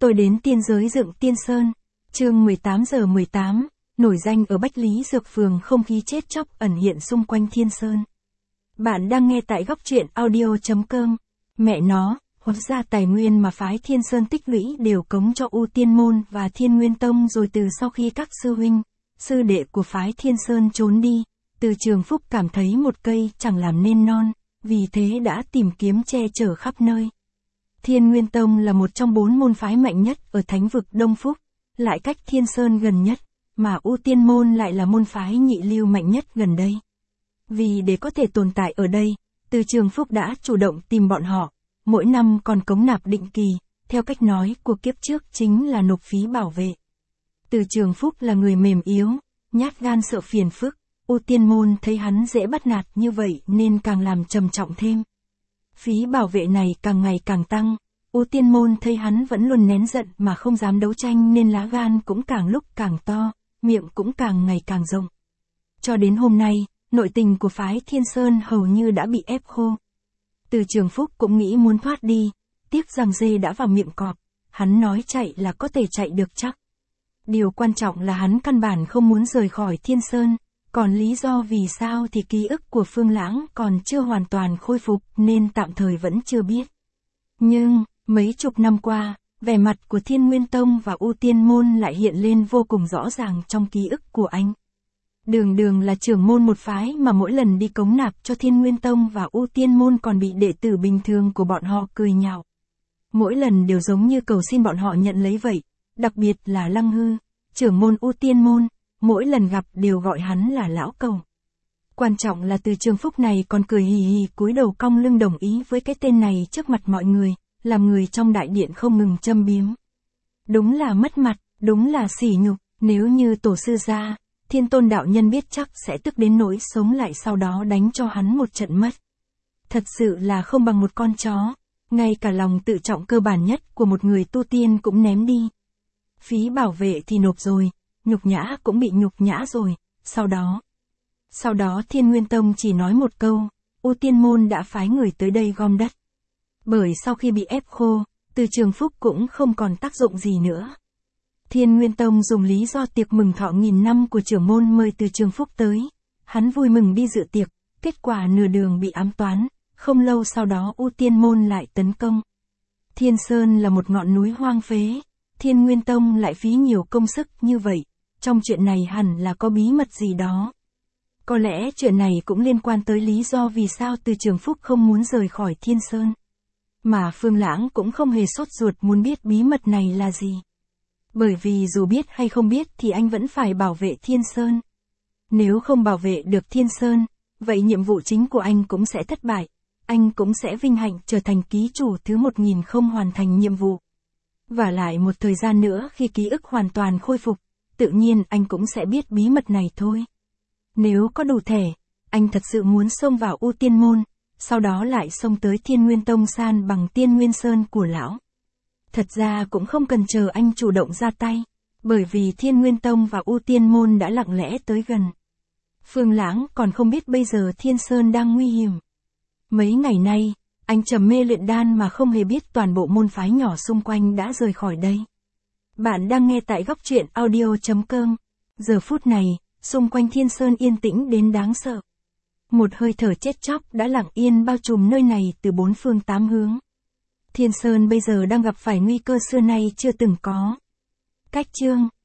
Tôi đến tiên giới dựng Tiên Sơn. Chương 18:18, nổi danh ở Bách Lý Dược Phường, không khí chết chóc ẩn hiện xung quanh Thiên Sơn. Bạn đang nghe tại góc truyện audio.com. Mẹ nó, hóa ra tài nguyên mà phái Thiên Sơn tích lũy đều cống cho U Tiên Môn và Thiên Nguyên Tông rồi. Từ sau khi các sư huynh, sư đệ của phái Thiên Sơn trốn đi, Từ Trường Phúc cảm thấy một cây chẳng làm nên non, vì thế đã tìm kiếm che chở khắp nơi. Thiên Nguyên Tông là một trong 4 môn phái mạnh nhất ở Thánh vực Đông Phúc, lại cách Thiên Sơn gần nhất, mà U Tiên Môn lại là môn phái nhị lưu mạnh nhất gần đây. Vì để có thể tồn tại ở đây, Từ Trường Phúc đã chủ động tìm bọn họ, mỗi năm còn cống nạp định kỳ, theo cách nói của kiếp trước chính là nộp phí bảo vệ. Từ Trường Phúc là người mềm yếu, nhát gan sợ phiền phức, U Tiên Môn thấy hắn dễ bắt nạt như vậy nên càng làm trầm trọng thêm. Phí bảo vệ này càng ngày càng tăng, U Tiên Môn thấy hắn vẫn luôn nén giận mà không dám đấu tranh nên lá gan cũng càng lúc càng to, miệng cũng càng ngày càng rộng. Cho đến hôm nay, nội tình của phái Thiên Sơn hầu như đã bị ép khô. Từ Trường Phúc cũng nghĩ muốn thoát đi, tiếc rằng dê đã vào miệng cọp, hắn nói chạy là có thể chạy được chắc. Điều quan trọng là hắn căn bản không muốn rời khỏi Thiên Sơn, còn lý do vì sao thì ký ức của Phương Lãng còn chưa hoàn toàn khôi phục nên tạm thời vẫn chưa biết. Nhưng, mấy chục năm qua, vẻ mặt của Thiên Nguyên Tông và U Tiên Môn lại hiện lên vô cùng rõ ràng trong ký ức của anh. Đường Đường là trưởng môn một phái mà mỗi lần đi cống nạp cho Thiên Nguyên Tông và U Tiên Môn còn bị đệ tử bình thường của bọn họ cười nhạo. Mỗi lần đều giống như cầu xin bọn họ nhận lấy vậy, đặc biệt là Lăng Hư, trưởng môn U Tiên Môn, mỗi lần gặp đều gọi hắn là lão cầu. Quan trọng là Từ Trường Phúc này còn cười hì hì cúi đầu cong lưng đồng ý với cái tên này trước mặt mọi người, làm người trong đại điện không ngừng châm biếm. Đúng là mất mặt, đúng là sỉ nhục, nếu như tổ sư gia, Thiên Tôn đạo nhân biết chắc sẽ tức đến nỗi sống lại sau đó đánh cho hắn một trận mất. Thật sự là không bằng một con chó, ngay cả lòng tự trọng cơ bản nhất của một người tu tiên cũng ném đi. Phí bảo vệ thì nộp rồi, nhục nhã cũng bị nhục nhã rồi, sau đó Thiên Nguyên Tông chỉ nói một câu, U Tiên Môn đã phái người tới đây gom đất. Bởi sau khi bị ép khô, Từ Trường Phúc cũng không còn tác dụng gì nữa. Thiên Nguyên Tông dùng lý do tiệc mừng thọ 1000 năm của trưởng môn mời Từ Trường Phúc tới. Hắn vui mừng đi dự tiệc, kết quả nửa đường bị ám toán, không lâu sau đó U Tiên Môn lại tấn công. Thiên Sơn là một ngọn núi hoang phế, Thiên Nguyên Tông lại phí nhiều công sức như vậy, trong chuyện này hẳn là có bí mật gì đó. Có lẽ chuyện này cũng liên quan tới lý do vì sao Từ Trường Phúc không muốn rời khỏi Thiên Sơn. Mà Phương Lãng cũng không hề sốt ruột muốn biết bí mật này là gì. Bởi vì dù biết hay không biết thì anh vẫn phải bảo vệ Thiên Sơn. Nếu không bảo vệ được Thiên Sơn, vậy nhiệm vụ chính của anh cũng sẽ thất bại. Anh cũng sẽ vinh hạnh trở thành ký chủ thứ 1000 không hoàn thành nhiệm vụ. Và lại một thời gian nữa khi ký ức hoàn toàn khôi phục, tự nhiên anh cũng sẽ biết bí mật này thôi. Nếu có đủ thể, anh thật sự muốn xông vào U Tiên Môn, sau đó lại xông tới Thiên Nguyên Tông san bằng Tiên Nguyên Sơn của lão. Thật ra cũng không cần chờ anh chủ động ra tay, bởi vì Thiên Nguyên Tông và U Tiên Môn đã lặng lẽ tới gần. Phương Lãng còn không biết bây giờ Thiên Sơn đang nguy hiểm. Mấy ngày nay, anh trầm mê luyện đan mà không hề biết toàn bộ môn phái nhỏ xung quanh đã rời khỏi đây. Bạn đang nghe tại góc truyện audio.com. Giờ phút này, xung quanh Thiên Sơn yên tĩnh đến đáng sợ. Một hơi thở chết chóc đã lặng yên bao trùm nơi này từ 4 phương 8 hướng. Thiên Sơn bây giờ đang gặp phải nguy cơ xưa nay chưa từng có. Cách chương